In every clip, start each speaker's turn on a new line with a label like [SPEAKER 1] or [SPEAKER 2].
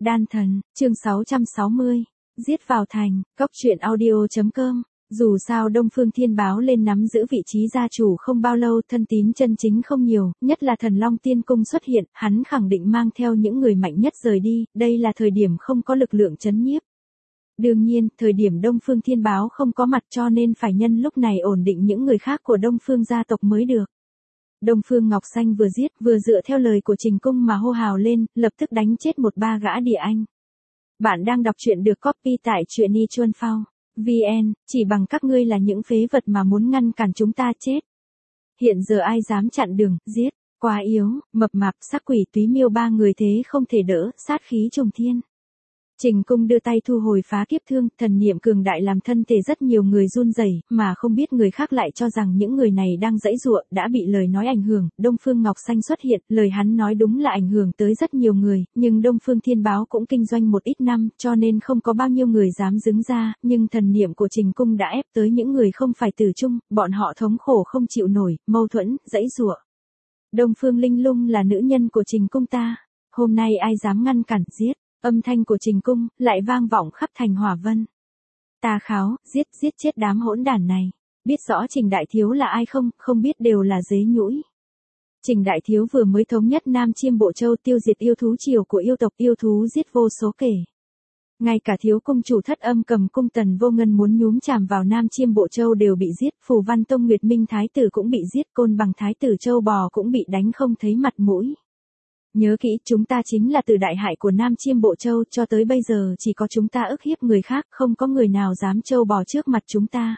[SPEAKER 1] Đan thần, chương 660. Giết vào thành, cóc truyện audio.com. Dù sao Đông Phương Thiên Báo lên nắm giữ vị trí gia chủ không bao lâu, thân tín chân chính không nhiều, nhất là Thần Long Tiên Cung xuất hiện, hắn khẳng định mang theo những người mạnh nhất rời đi, đây là thời điểm không có lực lượng trấn nhiếp. Đương nhiên, thời điểm Đông Phương Thiên Báo không có mặt cho nên phải nhân lúc này ổn định những người khác của Đông Phương gia tộc mới được. Đông Phương Ngọc Xanh vừa giết, vừa dựa theo lời của Trình Cung mà hô hào lên, lập tức đánh chết một ba gã địa anh. Bạn đang đọc truyện được copy tại truyện.ichuanphao. VN, chỉ bằng các ngươi là những phế vật mà muốn ngăn cản chúng ta chết. Hiện giờ ai dám chặn đường, giết, quá yếu, mập mạp, sắc quỷ túy miêu ba người thế không thể đỡ, sát khí trùng thiên. Trình Cung đưa tay thu hồi phá kiếp thương, thần niệm cường đại làm thân thể rất nhiều người run rẩy, mà không biết người khác lại cho rằng những người này đang giãy giụa, đã bị lời nói ảnh hưởng. Đông Phương Ngọc Xanh xuất hiện, lời hắn nói đúng là ảnh hưởng tới rất nhiều người, nhưng Đông Phương Thiên Báo cũng kinh doanh một ít năm, cho nên không có bao nhiêu người dám đứng ra, nhưng thần niệm của Trình Cung đã ép tới những người không phải tử chung, bọn họ thống khổ không chịu nổi, mâu thuẫn, giãy giụa. Đông Phương Linh Lung là nữ nhân của Trình Cung ta, hôm nay ai dám ngăn cản, giết. Âm thanh của Trình Cung lại vang vọng khắp thành Hỏa Vân. Ta kháo, giết chết đám hỗn đản này. Biết rõ Trình Đại Thiếu là ai không, không biết đều là dế nhũi. Trình Đại Thiếu vừa mới thống nhất Nam Chiêm Bộ Châu, tiêu diệt yêu thú triều của yêu tộc, yêu thú giết vô số kể. Ngay cả thiếu cung chủ Thất Âm Cầm Cung Tần Vô Ngân muốn nhúm chàm vào Nam Chiêm Bộ Châu đều bị giết, Phù Văn Tông Nguyệt Minh Thái Tử cũng bị giết, Côn Bằng Thái Tử Châu Bò cũng bị đánh không thấy mặt mũi. Nhớ kỹ, chúng ta chính là từ đại hại của Nam Chiêm Bộ Châu, cho tới bây giờ chỉ có chúng ta ức hiếp người khác, không có người nào dám trâu bò trước mặt chúng ta.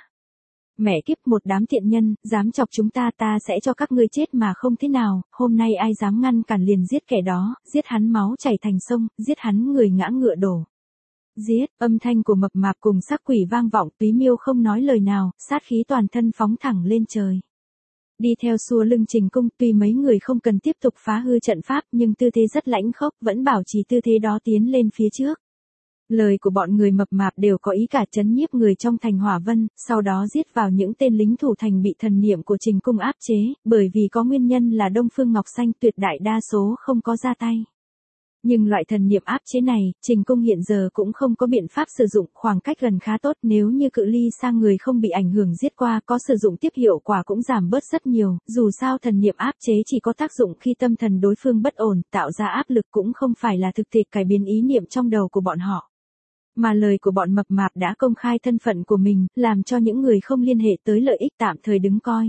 [SPEAKER 1] Mẹ kiếp, một đám tiện nhân, dám chọc chúng ta, ta sẽ cho các ngươi chết mà không thế nào, hôm nay ai dám ngăn cản liền giết kẻ đó, giết hắn máu chảy thành sông, giết hắn người ngã ngựa đổ. Giết, âm thanh của mập mạp cùng sắc quỷ vang vọng, túy miêu không nói lời nào, sát khí toàn thân phóng thẳng lên trời. Đi theo xua lưng Trình Cung, tuy mấy người không cần tiếp tục phá hư trận pháp, nhưng tư thế rất lãnh khốc, vẫn bảo trì tư thế đó tiến lên phía trước. Lời của bọn người mập mạp đều có ý cả trấn nhiếp người trong thành Hỏa Vân, sau đó giết vào những tên lính thủ thành bị thần niệm của Trình Cung áp chế, bởi vì có nguyên nhân là Đông Phương Ngọc Xanh tuyệt đại đa số không có ra tay. Nhưng loại thần niệm áp chế này, Trình Cung hiện giờ cũng không có biện pháp sử dụng, khoảng cách gần khá tốt, nếu như cự ly sang người không bị ảnh hưởng giết qua, có sử dụng tiếp hiệu quả cũng giảm bớt rất nhiều, dù sao thần niệm áp chế chỉ có tác dụng khi tâm thần đối phương bất ổn, tạo ra áp lực cũng không phải là thực thể cải biến ý niệm trong đầu của bọn họ. Mà lời của bọn mập mạp đã công khai thân phận của mình, làm cho những người không liên hệ tới lợi ích tạm thời đứng coi.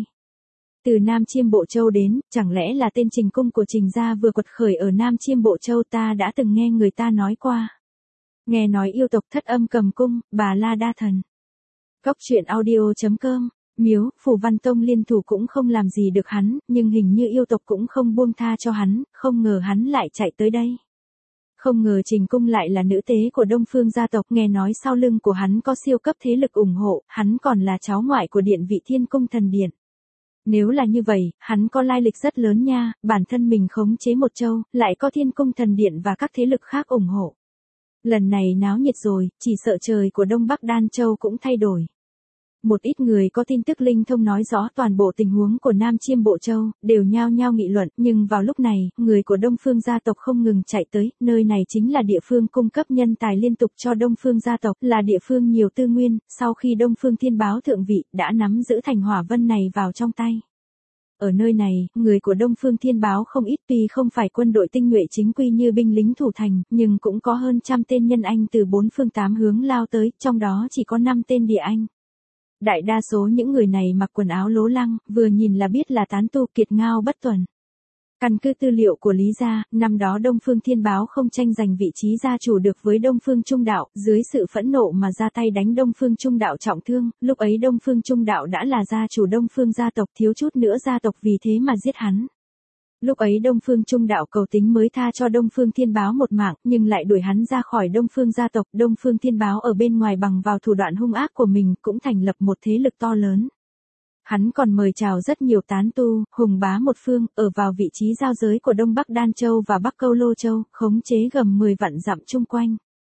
[SPEAKER 1] Từ Nam Chiêm Bộ Châu đến, chẳng lẽ là tên Trình Cung của Trình gia vừa quật khởi ở Nam Chiêm Bộ Châu, ta đã từng nghe người ta nói qua. Nghe nói yêu tộc Thất Âm Cầm Cung, Bà La Đa Thần. Cóc truyện audio.com, Miếu, Phù Văn Tông liên thủ cũng không làm gì được hắn, nhưng hình như yêu tộc cũng không buông tha cho hắn, không ngờ hắn lại chạy tới đây. Không ngờ Trình Cung lại là nữ tế của Đông Phương gia tộc, nghe nói sau lưng của hắn có siêu cấp thế lực ủng hộ, hắn còn là cháu ngoại của điện vị Thiên Cung Thần Điện. Nếu là như vậy, hắn có lai lịch rất lớn nha, bản thân mình khống chế một châu, lại có Thiên Cung Thần Điện và các thế lực khác ủng hộ. Lần này náo nhiệt rồi, chỉ sợ trời của Đông Bắc Đan Châu cũng thay đổi. Một ít người có tin tức linh thông nói rõ toàn bộ tình huống của Nam Chiêm Bộ Châu, đều nhao nhao nghị luận, nhưng vào lúc này, người của Đông Phương gia tộc không ngừng chạy tới, nơi này chính là địa phương cung cấp nhân tài liên tục cho Đông Phương gia tộc, là địa phương nhiều tư nguyên, sau khi Đông Phương Thiên Báo thượng vị, đã nắm giữ thành Hỏa Vân này vào trong tay. Ở nơi này, người của Đông Phương Thiên Báo không ít, tuy không phải quân đội tinh nhuệ chính quy như binh lính thủ thành, nhưng cũng có hơn 100 tên nhân anh từ 4 phương 8 hướng lao tới, trong đó chỉ có 5 tên địa anh. Đại đa số những người này mặc quần áo lố lăng, vừa nhìn là biết là tán tu kiệt ngao bất tuần. Căn cứ tư liệu của Lý gia, năm đó Đông Phương Thiên Báo không tranh giành vị trí gia chủ được với Đông Phương Trung Đạo, dưới sự phẫn nộ mà ra tay đánh Đông Phương Trung Đạo trọng thương, lúc ấy Đông Phương Trung Đạo đã là gia chủ Đông Phương gia tộc, thiếu chút nữa gia tộc vì thế mà giết hắn. Lúc ấy Đông Phương Trung Đạo cầu tính mới tha cho Đông Phương Thiên Báo một mạng, nhưng lại đuổi hắn ra khỏi Đông Phương gia tộc. Đông Phương Thiên Báo ở bên ngoài bằng vào thủ đoạn hung ác của mình cũng thành lập một thế lực to lớn. Hắn còn mời chào rất nhiều tán tu, hùng bá một phương, ở vào vị trí giao giới của Đông Bắc Đan Châu và Bắc Câu Lô Châu, khống chế gầm 10 vạn dặm chung quanh.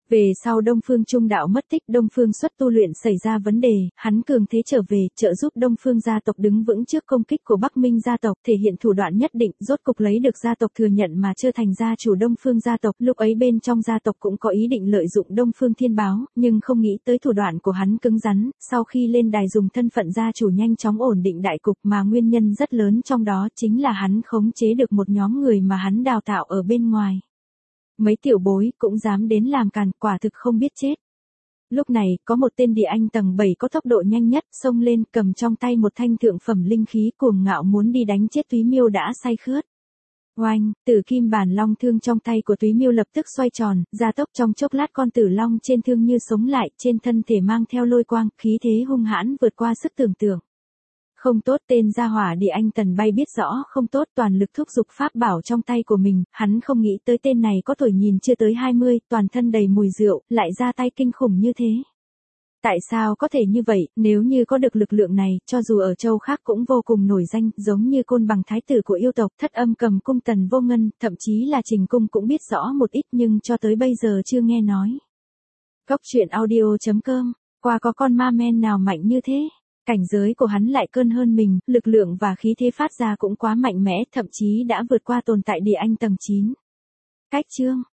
[SPEAKER 1] Về sau Đông Phương Trung đạo mất tích, Đông Phương Xuất tu luyện xảy ra vấn đề, hắn cường thế trở về, trợ giúp Đông Phương gia tộc đứng vững trước công kích của Bắc Minh gia tộc, thể hiện thủ đoạn nhất định, rốt cục lấy được gia tộc thừa nhận mà trở thành gia chủ Đông Phương gia tộc. Lúc ấy bên trong gia tộc cũng có ý định lợi dụng Đông Phương Thiên Báo, nhưng không nghĩ tới thủ đoạn của hắn cứng rắn, sau khi lên đài dùng thân phận gia chủ nhanh chóng ổn định đại cục, mà nguyên nhân rất lớn trong đó chính là hắn khống chế được một nhóm người mà hắn đào tạo ở bên ngoài. Mấy tiểu bối cũng dám đến làm càn, quả thực không biết chết. Lúc này, có một tên địa anh tầng 7 có tốc độ nhanh nhất, xông lên, cầm trong tay một thanh thượng phẩm linh khí, cuồng ngạo muốn đi đánh chết Túy Miêu đã say khướt. Oanh, tử kim bản long thương trong tay của Túy Miêu lập tức xoay tròn, gia tốc, trong chốc lát con tử long trên thương như sống lại, trên thân thể mang theo lôi quang, khí thế hung hãn vượt qua sức tưởng tượng. Không tốt, tên gia hỏa địa anh tần bay biết rõ không tốt, toàn lực thúc giục pháp bảo trong tay của mình, hắn không nghĩ tới tên này có tuổi nhìn chưa tới 20, toàn thân đầy mùi rượu, lại ra tay kinh khủng như thế. Tại sao có thể như vậy, nếu như có được lực lượng này, cho dù ở châu khác cũng vô cùng nổi danh, giống như Côn Bằng thái tử của yêu tộc, Thất Âm Cầm Cung Tần Vô Ngân, thậm chí là Trình Cung cũng biết rõ một ít nhưng cho tới bây giờ chưa nghe nói. Cốc truyện audio.com, qua có con ma men nào mạnh như thế? Cảnh giới của hắn lại cơn hơn mình, lực lượng và khí thế phát ra cũng quá mạnh mẽ, thậm chí đã vượt qua tồn tại địa anh tầng 9. Cách chương